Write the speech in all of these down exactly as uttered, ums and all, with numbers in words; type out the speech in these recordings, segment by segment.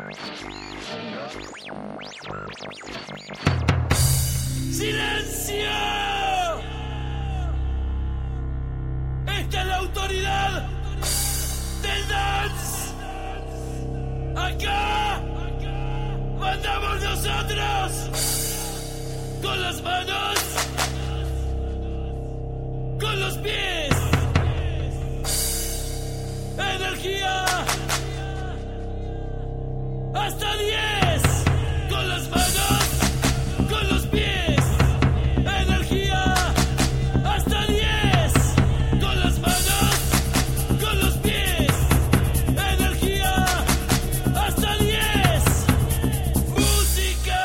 ¡Silencio! ¡Esta es la autoridad del dance! ¡Acá mandamos nosotros! ¡Con las manos! ¡Con los pies! ¡Energía! ¡Hasta diez! ¡Con las manos! ¡Con los pies! ¡Energía! ¡Hasta diez! ¡Con las manos! ¡Con los pies! ¡Energía! ¡Hasta diez! ¡Música!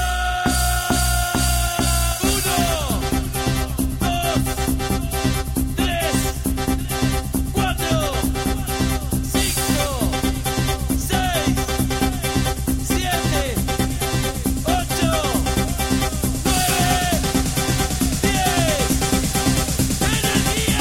Uno, dos, tres, cuatro, cinco, seis, siete, ocho, nueve, diez. ¡Energía!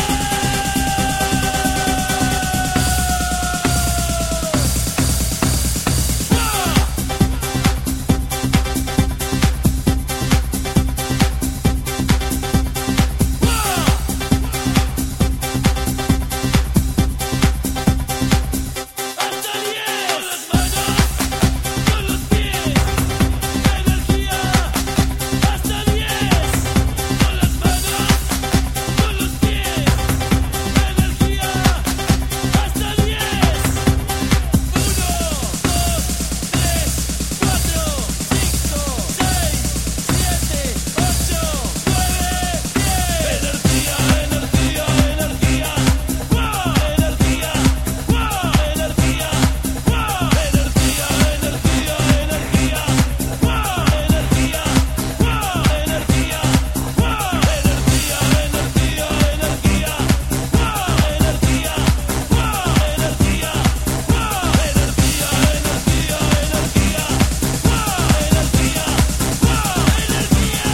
¡Hasta diez! Con las manos, con los pies, energía, hasta diez. Con las manos, con los pies, energía, hasta diez. Uno, dos, tres, cuatro, cinco, seis, siete, ocho, nueve, diez. Energía, energía, energía. ¡Wow! Energía, wow, energía, wow, energía, energía, energía, wow, energía, wow, energía, wow, energía, energía, energía, wow, energía, wow, energía, wow, energía, energía, energía, wow, energía, wow, energía.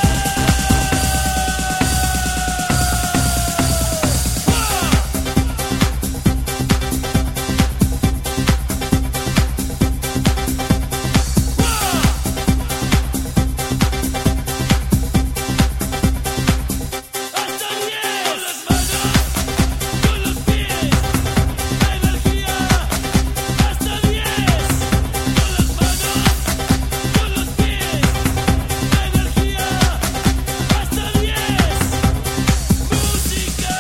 ¡Hasta diez! Con las manos, con los pies, energía, hasta diez. Con las manos, con los pies, energía, hasta diez. ¡Música!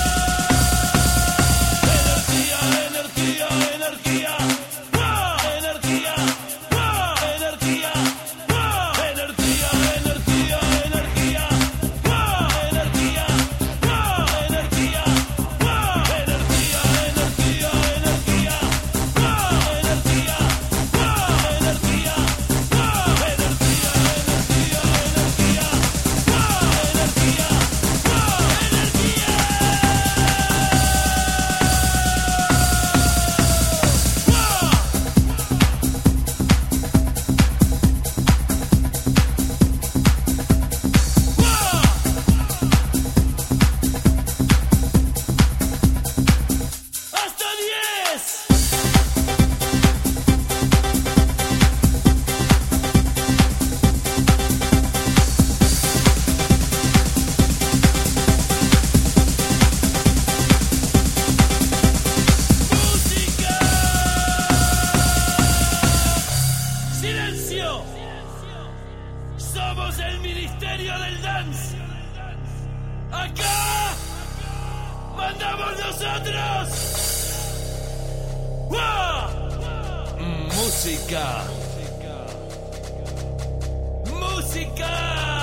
Energía, energía, energía. ¡Wow! Energía, wow, energía, wow, energía, energía, energía. ¡Wow! Energía, wow, energía, wow, energía, energía, energía. ¡Wow! Energía, wow, energía, wow, energía, energía, energía. ¡Wow! Energía, wow, energía. ¡Hasta diez! ¡Música! ¡Silencio! Somos el Ministerio del Dance. Acá mandamos nosotros. ¡Wow! Música. Música.